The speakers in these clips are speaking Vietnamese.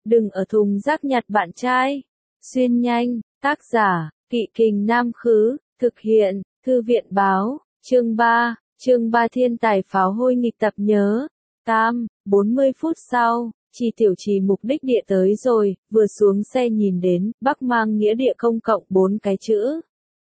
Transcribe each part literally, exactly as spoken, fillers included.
đừng ở thùng rác nhặt bạn trai. Xuyên nhanh, tác giả, Kỵ Kình Nam Khứ, thực hiện, Thư viện báo, chương ba, chương ba thiên tài pháo hôi nghịch tập nhớ. Tam, bốn mươi phút sau, Chi Tiểu Trì mục đích địa tới rồi, vừa xuống xe nhìn đến, Bắc Mang nghĩa địa công cộng bốn cái chữ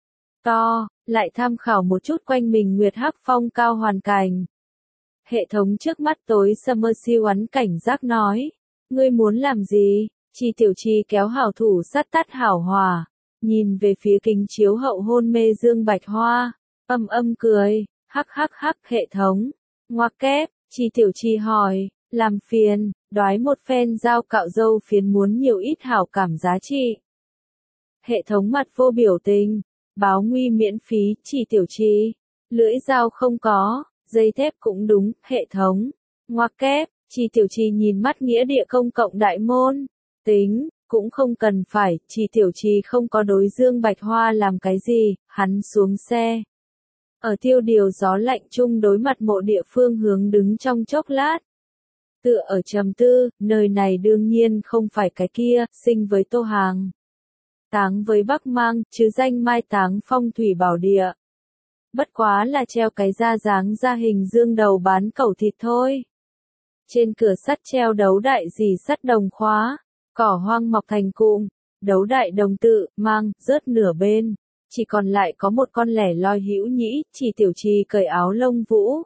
to, lại tham khảo một chút quanh mình Nguyệt Hắc Phong cao hoàn cảnh. Hệ thống trước mắt tối Summer siêu ắn cảnh giác nói, ngươi muốn làm gì? Chi Tiểu Trì kéo hảo thủ sát tắt hảo hòa, nhìn về phía kính chiếu hậu hôn mê Dương Bạch Hoa, âm âm cười, hắc hắc hắc hệ thống, ngoặc kép, Chi Tiểu Trì hỏi, làm phiền, đoái một phen dao cạo râu phiến muốn nhiều ít hảo cảm giá trị. Hệ thống mặt vô biểu tình, báo nguy miễn phí, Chi Tiểu Trì, lưỡi dao không có, dây thép cũng đúng, hệ thống, ngoặc kép, Chi Tiểu Trì nhìn mắt nghĩa địa công cộng đại môn, tính, cũng không cần phải, Chi Tiểu Trì không có đối Dương Bạch Hoa làm cái gì, hắn xuống xe. Ở tiêu điều gió lạnh chung đối mặt mộ địa phương hướng đứng trong chốc lát. Tựa ở trầm tư, nơi này đương nhiên không phải cái kia, sinh với Tô Hàng. Táng với Bắc Mang, chứ danh mai táng phong thủy bảo địa. Bất quá là treo cái da dáng ra hình dương đầu bán cẩu thịt thôi. Trên cửa sắt treo đấu đại dì sắt đồng khóa, cỏ hoang mọc thành cụm, đấu đại đồng tự, mang, rớt nửa bên. Chỉ còn lại có một con lẻ loi hữu nhĩ, Chi Tiểu Trì cởi áo lông vũ.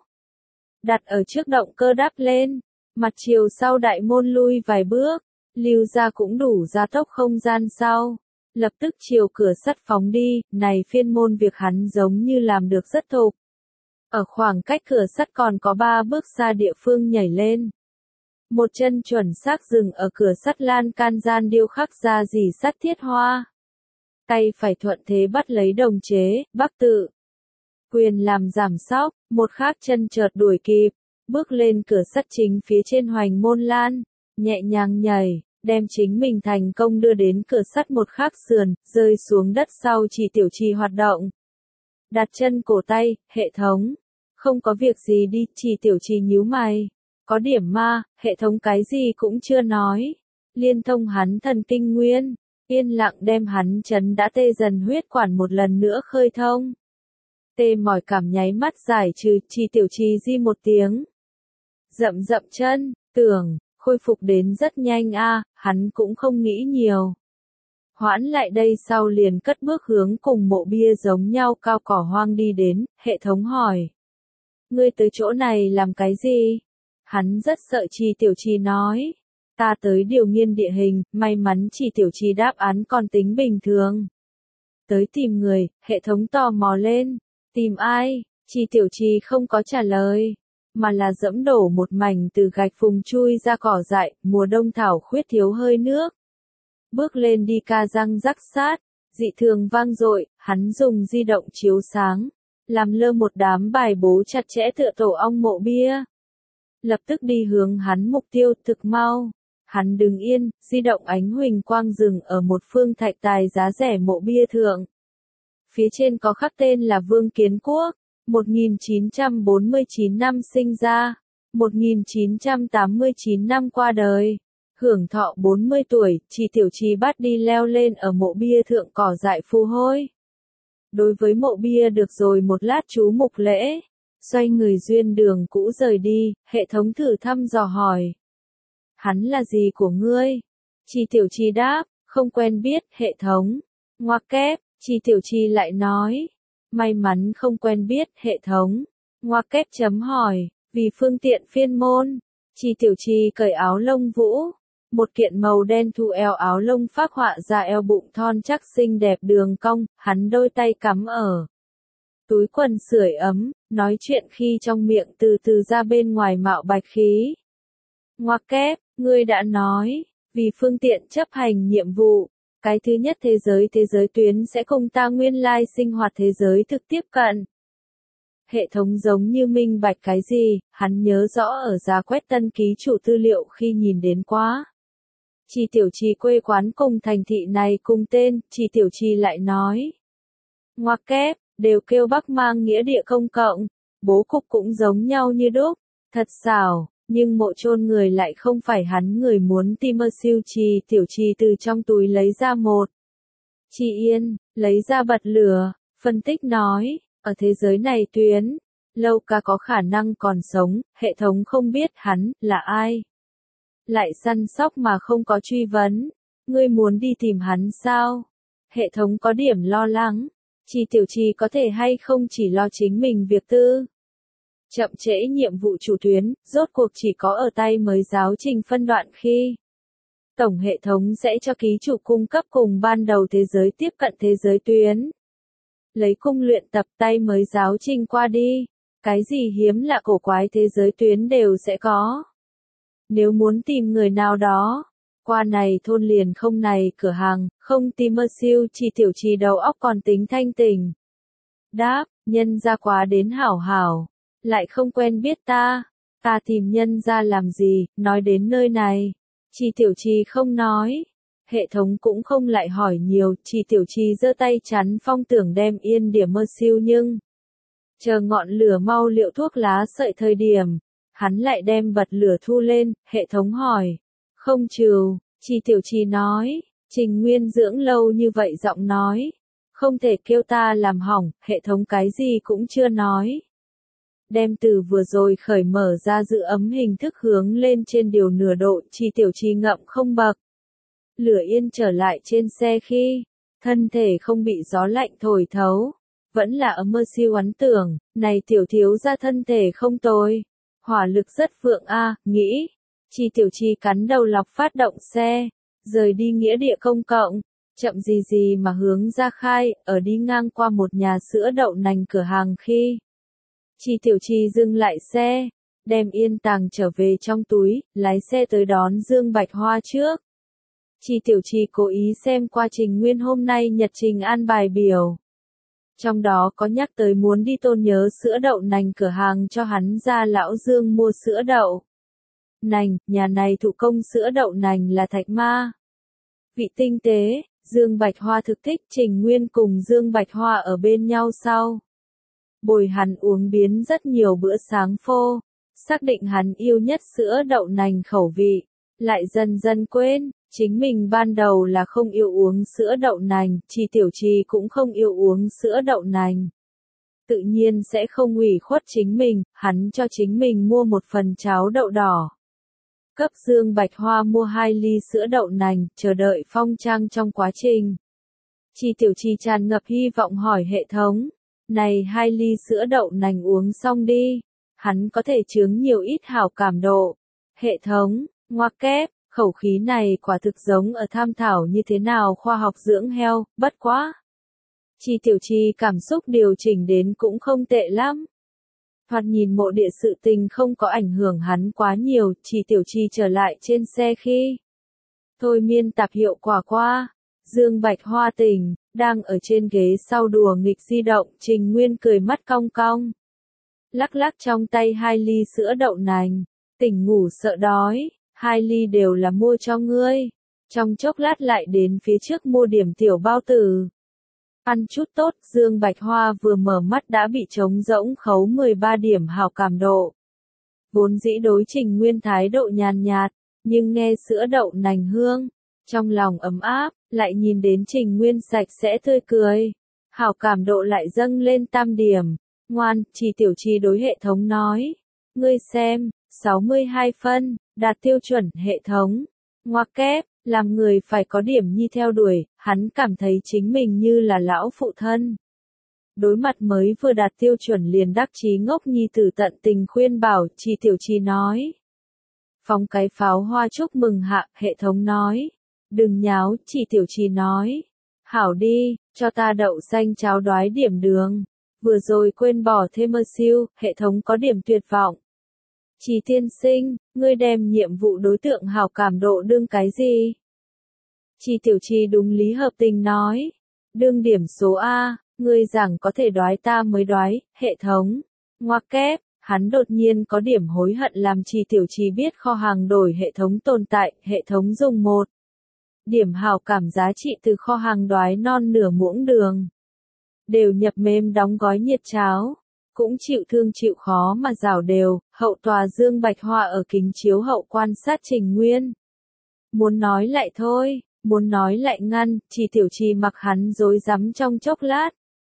Đặt ở trước động cơ đắp lên, mặt chiều sau đại môn lui vài bước, lưu ra cũng đủ gia tốc không gian sau. Lập tức chiều cửa sắt phóng đi, này phiên môn việc hắn giống như làm được rất thục. Ở khoảng cách cửa sắt còn có ba bước xa địa phương nhảy lên. Một chân chuẩn xác dừng ở cửa sắt lan can gian điêu khắc ra dì sắt thiết hoa. Tay phải thuận thế bắt lấy đồng chế, bắc tự. Quyền làm giảm sóc, một khác chân chợt đuổi kịp, bước lên cửa sắt chính phía trên hoành môn lan, nhẹ nhàng nhảy, đem chính mình thành công đưa đến cửa sắt một khác sườn, rơi xuống đất sau Chi Tiểu Trì hoạt động. Đặt chân cổ tay, hệ thống. Không có việc gì đi, Chi Tiểu Trì nhíu mày. Có điểm ma, hệ thống cái gì cũng chưa nói. Liên thông hắn thần kinh nguyên. Yên lặng đem hắn chấn đã tê dần huyết quản một lần nữa khơi thông. Tê mỏi cảm nháy mắt giải trừ, Chi Tiểu Trì di một tiếng. Dậm dậm chân, tưởng, khôi phục đến rất nhanh a, hắn cũng không nghĩ nhiều. Hoãn lại đây sau liền cất bước hướng cùng mộ bia giống nhau cao cỏ hoang đi đến, hệ thống hỏi. Ngươi tới chỗ này làm cái gì? Hắn rất sợ Chi Tiểu Trì nói. Ta tới điều nghiên địa hình, may mắn Chi Tiểu Trì đáp án còn tính bình thường. Tới tìm người, hệ thống tò mò lên. Tìm ai? Chi Tiểu Trì không có trả lời, mà là dẫm đổ một mảnh từ gạch phùng chui ra cỏ dại, mùa đông thảo khuyết thiếu hơi nước. Bước lên đi ca răng rắc sát, dị thường vang dội, hắn dùng di động chiếu sáng, làm lơ một đám bài bố chặt chẽ tựa tổ ong mộ bia. Lập tức đi hướng hắn mục tiêu thực mau. Hắn đứng yên, di động ánh huỳnh quang rừng ở một phương thạch tài giá rẻ mộ bia thượng. Phía trên có khắc tên là Vương Kiến Quốc, một nghìn chín trăm bốn mươi chín năm sinh ra, một nghìn chín trăm tám mươi chín năm qua đời. Hưởng thọ bốn mươi tuổi, Chi Tiểu Trì bắt đi leo lên ở mộ bia thượng cỏ dại phù hôi. Đối với mộ bia được rồi một lát chú mục lễ, xoay người duyên đường cũ rời đi, hệ thống thử thăm dò hỏi. Hắn là gì của ngươi? Chi Tiểu Trì đáp, không quen biết, hệ thống. Ngoặc kép, Chi Tiểu Trì lại nói. May mắn không quen biết, hệ thống. Ngoặc kép chấm hỏi, vì phương tiện phiên môn. Chi Tiểu Trì cởi áo lông vũ. Một kiện màu đen thu eo áo lông phác họa ra eo bụng thon chắc xinh đẹp đường cong, hắn đôi tay cắm ở túi quần sưởi ấm, nói chuyện khi trong miệng từ từ ra bên ngoài mạo bạch khí. Ngoặc kép, ngươi đã nói, vì phương tiện chấp hành nhiệm vụ, cái thứ nhất thế giới thế giới tuyến sẽ cùng ta nguyên lai sinh hoạt thế giới thực tiếp cận. Hệ thống giống như minh bạch cái gì, hắn nhớ rõ ở giá quét tân ký chủ tư liệu khi nhìn đến quá. Chi Tiểu Trì quê quán cùng thành thị này cùng tên, Chi Tiểu Trì lại nói. Ngoặc kép, đều kêu Bắc Mang nghĩa địa công cộng, bố cục cũng giống nhau như đúc, thật xảo, Nhưng mộ chôn người lại không phải hắn người muốn tìm mơ siêu trì tiểu trì từ trong túi lấy ra một chi yên, lấy ra bật lửa, phân tích nói, ở thế giới này tuyến, lâu ca có khả năng còn sống, hệ thống không biết hắn là ai. Lại săn sóc mà không có truy vấn, ngươi muốn đi tìm hắn sao? Hệ thống có điểm lo lắng, Chi tiểu trì có thể hay không chỉ lo chính mình việc tư. Chậm trễ nhiệm vụ chủ tuyến, rốt cuộc chỉ có ở tay mới giáo trình phân đoạn khi tổng hệ thống sẽ cho ký chủ cung cấp cùng ban đầu thế giới tiếp cận thế giới tuyến. Lấy cung luyện tập tay mới giáo trình qua đi, cái gì hiếm lạ cổ quái thế giới tuyến đều sẽ có. Nếu muốn tìm người nào đó, qua này thôn liền không này cửa hàng, không tìm mơ siêu chỉ tiểu trì đầu óc còn tính thanh tỉnh. Đáp, nhân ra quá đến hảo hảo, lại không quen biết ta, ta tìm nhân ra làm gì, nói đến nơi này. Chỉ tiểu trì không nói, hệ thống cũng không lại hỏi nhiều, chỉ tiểu trì giơ tay chắn phong tưởng đem yên điểm mơ siêu nhưng chờ ngọn lửa mau liệu thuốc lá sợi thời điểm, hắn lại đem bật lửa thu lên, hệ thống hỏi, không trừ, chỉ tiểu trì nói, Trình Nguyên dưỡng lâu như vậy giọng nói, không thể kêu ta làm hỏng, hệ thống cái gì cũng chưa nói. Đem từ vừa rồi khởi mở ra giữ ấm hình thức hướng lên trên điều nửa độ, chỉ tiểu trì ngậm không bậc. Lửa yên trở lại trên xe khi, thân thể không bị gió lạnh thổi thấu, vẫn là ấm mơ siêu ấn tưởng, này tiểu thiếu ra thân thể không tồi, hỏa lực rất vượng a, nghĩ, chỉ tiểu trì cắn đầu lọc phát động xe, rời đi nghĩa địa công cộng, chậm gì gì mà hướng ra khai, ở đi ngang qua một nhà sữa đậu nành cửa hàng khi. Chỉ tiểu trì dừng lại xe, đem yên tàng trở về trong túi, lái xe tới đón Dương Bạch Hoa trước. Chỉ tiểu trì cố ý xem qua Trình Nguyên hôm nay nhật trình an bài biểu. Trong đó có nhắc tới muốn đi tôn nhớ sữa đậu nành cửa hàng cho hắn ra lão Dương mua sữa đậu nành, nhà này thủ công sữa đậu nành là Thạch Ma. Vị tinh tế, Dương Bạch Hoa thực thích Trình Nguyên cùng Dương Bạch Hoa ở bên nhau sau. Bồi hắn uống biến rất nhiều bữa sáng phô, xác định hắn yêu nhất sữa đậu nành khẩu vị, lại dần dần quên, chính mình ban đầu là không yêu uống sữa đậu nành, chỉ tiểu trì cũng không yêu uống sữa đậu nành. Tự nhiên sẽ không ủy khuất chính mình, hắn cho chính mình mua một phần cháo đậu đỏ. Cấp Dương Bạch Hoa mua hai ly sữa đậu nành, chờ đợi phong trang trong quá trình. Chỉ tiểu trì tràn ngập hy vọng hỏi hệ thống. Này hai ly sữa đậu nành uống xong đi, hắn có thể chướng nhiều ít hảo cảm độ. Hệ thống, ngoặc kép, khẩu khí này quả thực giống ở tham thảo như thế nào khoa học dưỡng heo, bất quá. Chỉ tiểu trì cảm xúc điều chỉnh đến cũng không tệ lắm. Thoạt nhìn mộ địa sự tình không có ảnh hưởng hắn quá nhiều, chỉ tiểu trì trở lại trên xe khi. Thôi miên tạp hiệu quả qua, Dương Bạch Hoa tỉnh. Đang ở trên ghế sau đùa nghịch di động, Trình Nguyên cười mắt cong cong. Lắc lắc trong tay hai ly sữa đậu nành, tỉnh ngủ sợ đói, hai ly đều là mua cho ngươi. Trong chốc lát lại đến phía trước mua điểm tiểu bao tử. Ăn chút tốt, Dương Bạch Hoa vừa mở mắt đã bị trống rỗng khấu mười ba điểm hảo cảm độ. Vốn dĩ đối Trình Nguyên thái độ nhàn nhạt, nhưng nghe sữa đậu nành hương, trong lòng ấm áp. Lại nhìn đến Trình Nguyên sạch sẽ tươi cười, hảo cảm độ lại dâng lên tam điểm, ngoan, chỉ tiểu trì đối hệ thống nói, ngươi xem, sáu mươi hai phân, đạt tiêu chuẩn hệ thống, ngoặc kép, làm người phải có điểm nhi theo đuổi, hắn cảm thấy chính mình như là lão phụ thân. Đối mặt mới vừa đạt tiêu chuẩn liền đắc chí ngốc nhi tử tận tình khuyên bảo, chỉ tiểu trì nói. Phóng cái pháo hoa chúc mừng hạ, hệ thống nói. Đừng nháo, chỉ tiểu trì nói. Hảo đi, cho ta đậu xanh cháo đoái điểm đường. Vừa rồi quên bỏ thêm mơ siêu, hệ thống có điểm tuyệt vọng. Chỉ tiên sinh, ngươi đem nhiệm vụ đối tượng hảo cảm độ đương cái gì? Chỉ tiểu trì đúng lý hợp tình nói. Đương điểm số A, ngươi rằng có thể đoái ta mới đoái, hệ thống. Ngoặc kép. Hắn đột nhiên có điểm hối hận làm Chỉ tiểu trì biết kho hàng đổi hệ thống tồn tại, hệ thống dùng một. Điểm hảo cảm giá trị từ kho hàng đoái non nửa muỗng đường. Đều nhập mềm đóng gói nhiệt cháo. cũng chịu thương chịu khó mà rảo đều, hậu tòa Dương Bạch Hoa ở kính chiếu hậu quan sát Trình Nguyên. Muốn nói lại thôi, muốn nói lại ngăn, chỉ Tiểu Trì mặc hắn rối rắm trong chốc lát.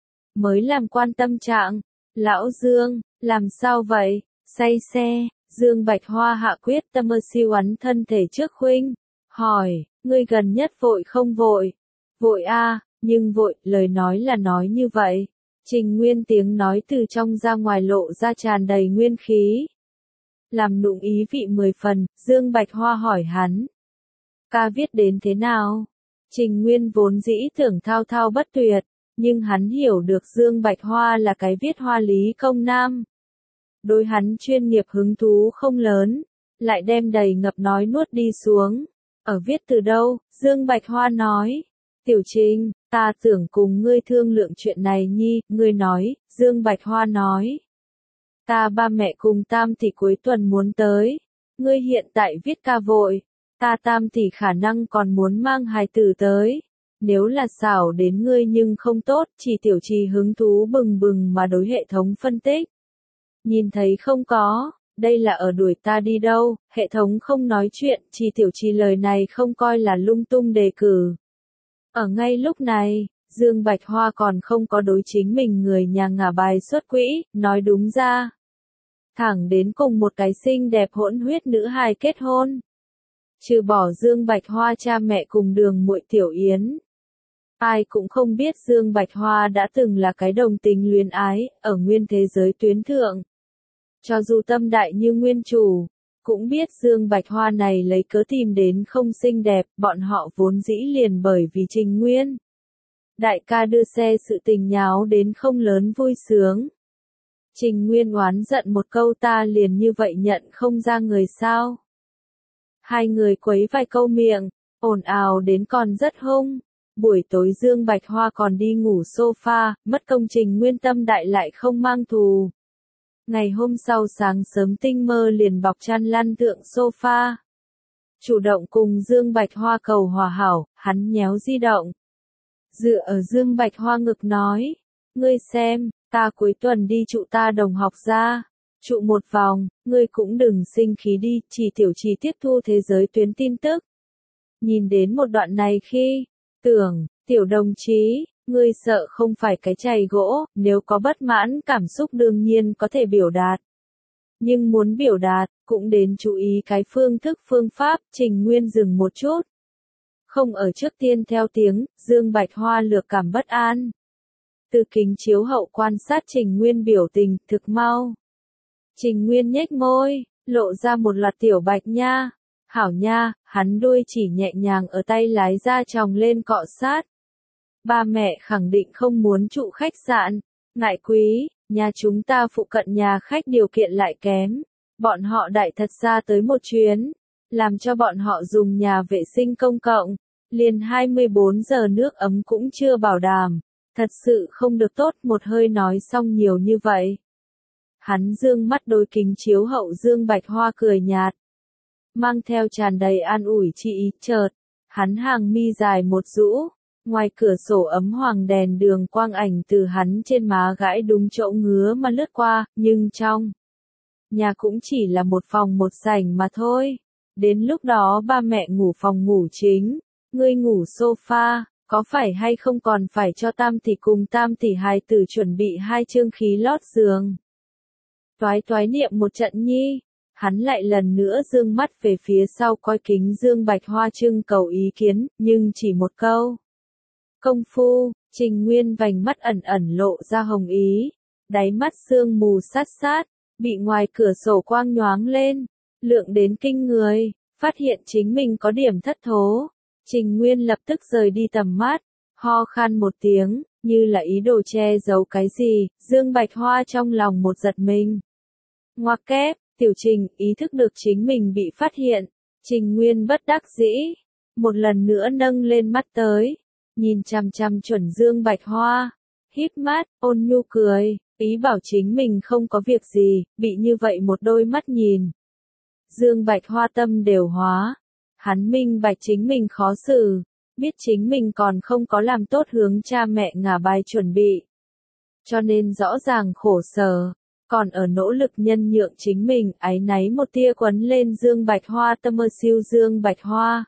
Mới làm quan tâm trạng, lão Dương, làm sao vậy, say xe, Dương Bạch Hoa hạ quyết tâm ơ siêu ắn thân thể trước huynh, hỏi, ngươi gần nhất vội không vội? Vội a, nhưng vội, lời nói là nói như vậy. Trình Nguyên tiếng nói từ trong ra ngoài lộ ra tràn đầy nguyên khí. Làm nụng ý vị mười phần, Dương Bạch Hoa hỏi hắn. Ca viết đến thế nào? Trình Nguyên vốn dĩ tưởng thao thao bất tuyệt, nhưng hắn hiểu được Dương Bạch Hoa là cái viết hoa lý công nam. Đối hắn chuyên nghiệp hứng thú không lớn, lại đem đầy ngập nói nuốt đi xuống. Ở viết từ đâu? Dương Bạch Hoa nói. Tiểu Trình, ta tưởng cùng ngươi thương lượng chuyện này nhi, ngươi nói, Dương Bạch Hoa nói. Ta ba mẹ cùng tam tỷ cuối tuần muốn tới, ngươi hiện tại viết ca vội, ta tam tỷ khả năng còn muốn mang hài tử tới. Nếu là xảo đến ngươi nhưng không tốt, chỉ Tiểu Trì hứng thú bừng bừng mà đối hệ thống phân tích. Nhìn thấy không có, đây là ở đuổi ta đi đâu, hệ thống không nói chuyện, chỉ Tiểu Trì lời này không coi là lung tung đề cử. Ở ngay lúc này, Dương Bạch Hoa còn không có đối chính mình người nhà ngả bài xuất quỹ, nói đúng ra. Thẳng đến cùng một cái xinh đẹp hỗn huyết nữ hài kết hôn. Trừ bỏ Dương Bạch Hoa cha mẹ cùng đường muội Tiểu Yến. Ai cũng không biết Dương Bạch Hoa đã từng là cái đồng tình luyến ái, ở nguyên thế giới tuyến thượng. Cho dù tâm đại như nguyên chủ, cũng biết Dương Bạch Hoa này lấy cớ tìm đến không xinh đẹp, bọn họ vốn dĩ liền bởi vì Trình Nguyên. Đại ca đưa xe sự tình nháo đến không lớn vui sướng. Trình Nguyên oán giận một câu ta liền như vậy nhận không ra người sao. Hai người quấy vài câu miệng, ồn ào đến còn rất hung. Buổi tối Dương Bạch Hoa còn đi ngủ sofa, mất công Trình Nguyên tâm đại lại không mang thù. Ngày hôm sau sáng sớm tinh mơ liền bọc chăn lăn thượng sofa. Chủ động cùng Dương Bạch Hoa cầu hòa hảo, hắn nhéo di động. Dựa ở Dương Bạch Hoa ngực nói, ngươi xem, ta cuối tuần đi trụ ta đồng học ra. Trụ một vòng, ngươi cũng đừng sinh khí đi, chỉ Tiểu Trì tiếp thu thế giới tuyến tin tức. Nhìn đến một đoạn này khi, tưởng, Tiểu đồng chí, ngươi sợ không phải cái chày gỗ, nếu có bất mãn cảm xúc đương nhiên có thể biểu đạt. Nhưng muốn biểu đạt, cũng đến chú ý cái phương thức phương pháp, Trình Nguyên dừng một chút. Không ở trước tiên theo tiếng, Dương Bạch Hoa lược cảm bất an. Từ kính chiếu hậu quan sát Trình Nguyên biểu tình, thực mau. Trình Nguyên nhếch môi, lộ ra một loạt tiểu bạch nha. Hảo nha, hắn đuôi chỉ nhẹ nhàng ở tay lái ra tròng lên cọ sát. Ba mẹ khẳng định không muốn trụ khách sạn. Ngại quý, nhà chúng ta phụ cận nhà khách điều kiện lại kém. Bọn họ đại thật ra tới một chuyến. Làm cho bọn họ dùng nhà vệ sinh công cộng. Liền hai mươi bốn giờ nước ấm cũng chưa bảo đảm. Thật sự không được tốt, một hơi nói xong nhiều như vậy. Hắn dương mắt đôi kính chiếu hậu Dương Bạch Hoa cười nhạt. Mang theo tràn đầy an ủi chi ý, chợt. Hắn hàng mi dài một rũ. Ngoài cửa sổ ấm hoàng đèn đường quang ảnh từ hắn trên má gãi đúng chỗ ngứa mà lướt qua, nhưng trong nhà cũng chỉ là một phòng một sảnh mà thôi. Đến lúc đó ba mẹ ngủ phòng ngủ chính, ngươi ngủ sofa, có phải hay không còn phải cho tam tỷ cùng tam tỷ hài tử chuẩn bị hai chương khí lót giường. Toái toái niệm một trận nhi, hắn lại lần nữa dương mắt về phía sau coi kính Dương Bạch Hoa trưng cầu ý kiến, nhưng chỉ một câu. Công phu, Trình Nguyên vành mắt ẩn ẩn lộ ra hồng ý, đáy mắt sương mù sát sát, bị ngoài cửa sổ quang nhoáng lên, lượng đến kinh người, phát hiện chính mình có điểm thất thố. Trình Nguyên lập tức rời đi tầm mắt, ho khan một tiếng, như là ý đồ che giấu cái gì, Dương Bạch Hoa trong lòng một giật mình. Ngoặc kép, Tiểu Trình ý thức được chính mình bị phát hiện, Trình Nguyên bất đắc dĩ, một lần nữa nâng lên mắt tới. Nhìn chằm chằm chuẩn Dương Bạch Hoa, híp mắt, ôn nhu cười, ý bảo chính mình không có việc gì, bị như vậy một đôi mắt nhìn. Dương Bạch Hoa tâm đều hóa, hắn minh bạch chính mình khó xử, biết chính mình còn không có làm tốt hướng cha mẹ ngả bài chuẩn bị. cho nên rõ ràng khổ sở, còn ở nỗ lực nhân nhượng chính mình, áy náy một tia quấn lên Dương Bạch Hoa tâm mơ siêu Dương Bạch Hoa.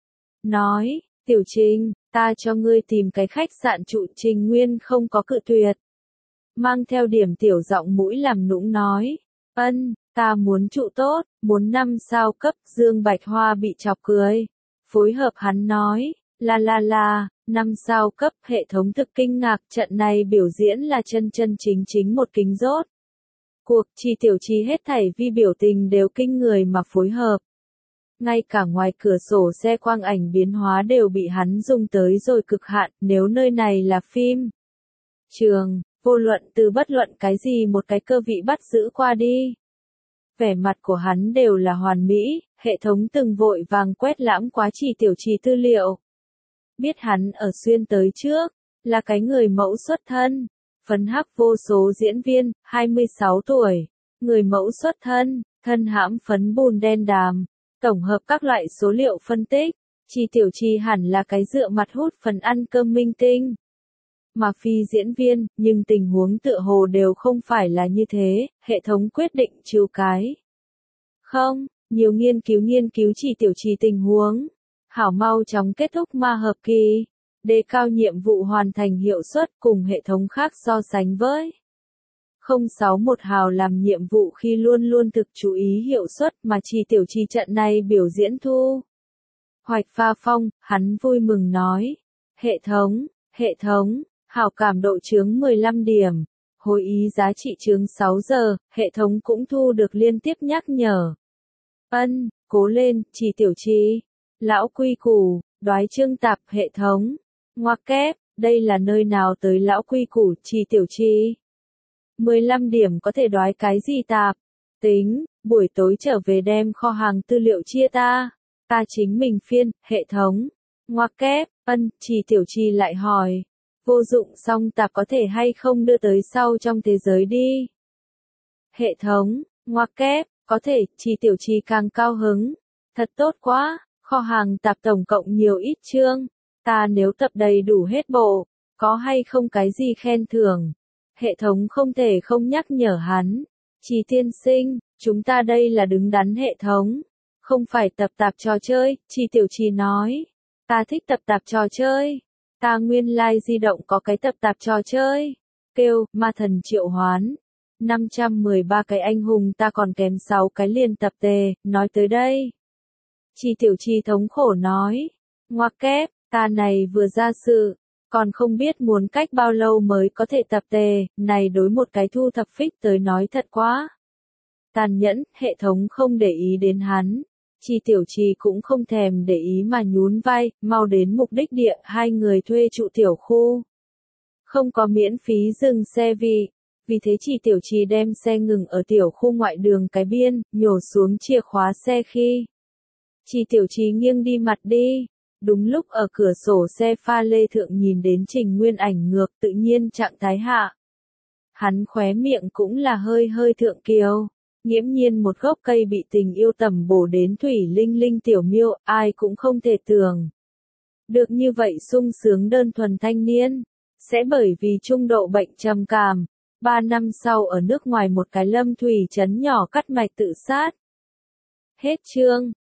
Nói, Tiểu Trình, ta cho ngươi tìm cái khách sạn trụ. Trình Nguyên không có cự tuyệt. Mang theo điểm tiểu giọng mũi làm nũng nói, ân, ta muốn trụ tốt, muốn năm sao cấp. Dương Bạch Hoa bị chọc cười. Phối hợp hắn nói, la la la, năm sao cấp. Hệ thống thực kinh ngạc, trận này biểu diễn là chân chân chính chính một kính rốt. Cuộc Chi Tiểu Chi hết thảy vi biểu tình đều kinh người mà phối hợp. Ngay cả ngoài cửa sổ xe quang ảnh biến hóa đều bị hắn dùng tới rồi cực hạn, nếu nơi này là phim trường, vô luận từ bất luận cái gì một cái cơ vị bắt giữ qua đi. Vẻ mặt của hắn đều là hoàn mỹ, hệ thống từng vội vàng quét lãng quá Chi Tiểu Chi tư liệu. Biết hắn ở xuyên tới trước, là cái người mẫu xuất thân, phấn hắc vô số diễn viên, hai mươi sáu tuổi, người mẫu xuất thân, thân hãm phấn bùn đen đàm. Tổng hợp các loại số liệu phân tích, Chi Tiểu Chi hẳn là cái dựa mặt hút phần ăn cơm minh tinh. Mà phi diễn viên, nhưng tình huống tựa hồ đều không phải là như thế, hệ thống quyết định chiếu cái. Không, nhiều nghiên cứu nghiên cứu Chi Tiểu Chi tình huống. Hảo mau chóng kết thúc ma hợp kỳ, đề cao nhiệm vụ hoàn thành hiệu suất cùng hệ thống khác so sánh với. không sáu một hào làm nhiệm vụ khi luôn luôn thực chú ý hiệu suất mà Chi Tiểu Chi trận này biểu diễn thu. Hoạch pha phong, hắn vui mừng nói. Hệ thống, hệ thống, hảo cảm độ chướng mười lăm điểm. Hồi ý giá trị chướng sáu giờ, hệ thống cũng thu được liên tiếp nhắc nhở. Ân, cố lên, Chi Tiểu Chi. Lão quy củ, đoái chương tạp hệ thống. Ngoặc kép, đây là nơi nào tới lão quy củ Chi Tiểu Chi. mười lăm điểm có thể đoái cái gì tạp? Tính, buổi tối trở về đem kho hàng tư liệu chia ta. Ta chính mình phiên, hệ thống. Ngoặc kép, ân, Chi Tiểu Chi lại hỏi. Vô dụng song tạp có thể hay không đưa tới sau trong thế giới đi. Hệ thống, ngoặc kép, có thể, Chi Tiểu Chi càng cao hứng. Thật tốt quá, kho hàng tạp tổng cộng nhiều ít chương. Ta nếu tập đầy đủ hết bộ, có hay không cái gì khen thưởng? Hệ thống không thể không nhắc nhở hắn. Chi tiên sinh, chúng ta đây là đứng đắn hệ thống. Không phải tập tạp trò chơi, Chi Tiểu Chi nói. Ta thích tập tạp trò chơi. Ta nguyên lai like di động có cái tập tạp trò chơi. Kêu, ma thần triệu hoán. năm trăm mười ba cái anh hùng ta còn kém sáu cái liền tập tề, nói tới đây. Chi Tiểu Chi thống khổ nói. Ngoặc kép, ta này vừa ra sự. Còn không biết muốn cách bao lâu mới có thể tập tề, này đối một cái thu thập phích tới nói thật quá. Tàn nhẫn, hệ thống không để ý đến hắn. Chi Tiểu Chi cũng không thèm để ý mà nhún vai, mau đến mục đích địa, hai người thuê trụ tiểu khu. Không có miễn phí dừng xe vì, vì thế Chi Tiểu Chi đem xe ngừng ở tiểu khu ngoại đường cái biên, nhổ xuống chìa khóa xe khi. Chi Tiểu Chi nghiêng đi mặt đi. Đúng lúc ở cửa sổ xe pha lê thượng nhìn đến Trình Nguyên ảnh ngược tự nhiên trạng thái hạ. Hắn khóe miệng cũng là hơi hơi thượng kiều. Nghiễm nhiên một gốc cây bị tình yêu tầm bổ đến thủy linh linh tiểu miêu, ai cũng không thể tưởng. Được như vậy sung sướng đơn thuần thanh niên. Sẽ bởi vì trung độ bệnh trầm cảm. Ba năm sau ở nước ngoài một cái lâm thủy trấn nhỏ cắt mạch tự sát. Hết chương.